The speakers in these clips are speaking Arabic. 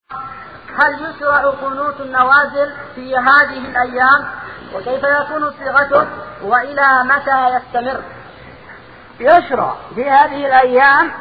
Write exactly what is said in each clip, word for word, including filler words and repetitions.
هل يشرع قنوت النوازل في هذه الأيام؟ وكيف يكون صيغته؟ وإلى متى يستمر؟ يشرع في هذه الأيام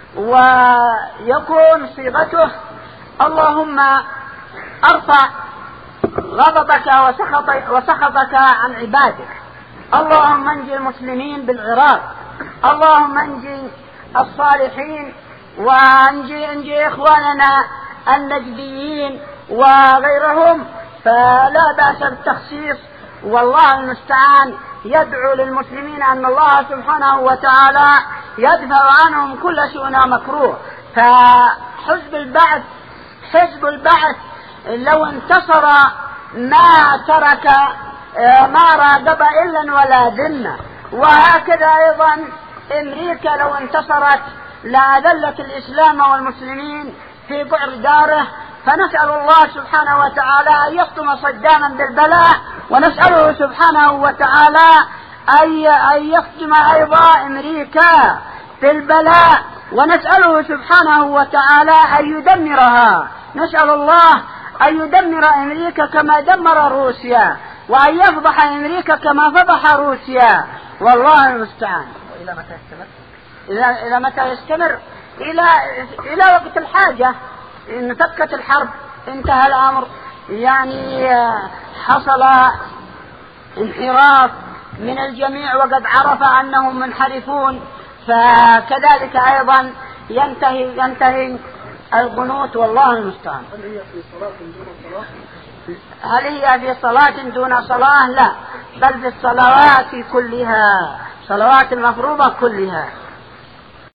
ويكون صيغته: اللهم ارفع غضبك وسخطك عن عبادك، اللهم انجي المسلمين بالعراق، اللهم انجي الصالحين، وانجي انجي اخواننا النجديين وغيرهم. فلا بأس بالتخصيص، والله المستعان يدعو للمسلمين أن الله سبحانه وتعالى يدفع عنهم كل شيء مكروه. فحزب البعث حزب البعث لو انتصر ما ترك ما راقب إلا ولا ذمة، وهكذا أيضا أمريكا لو انتصرت لأذلت الإسلام والمسلمين في بعر داره. فنسأل الله سبحانه وتعالى أن يصدم صداما بالبلاء، ونسأله سبحانه وتعالى أن يصدم أيضا أمريكا بالبلاء، ونسأله سبحانه وتعالى أن يدمرها. نسأل الله أن يدمر أمريكا كما دمر روسيا، وأن يفضح أمريكا كما فضح روسيا، والله المستعان. وإلى متى يستمر؟ إلى إلى متى يستمر؟ إلى إلى وقت الحاجة. إن فكت الحرب، انتهى الأمر، يعني حصل انحراف من الجميع وقد عرف أنهم منحرفون، فكذلك أيضا ينتهي ينتهي القنوت، والله المستعان. هل هي في صلاة دون صلاة؟ هل هي في صلاة دون صلاة؟ لا، بل في الصلوات كلها، صلوات المفروضة كلها.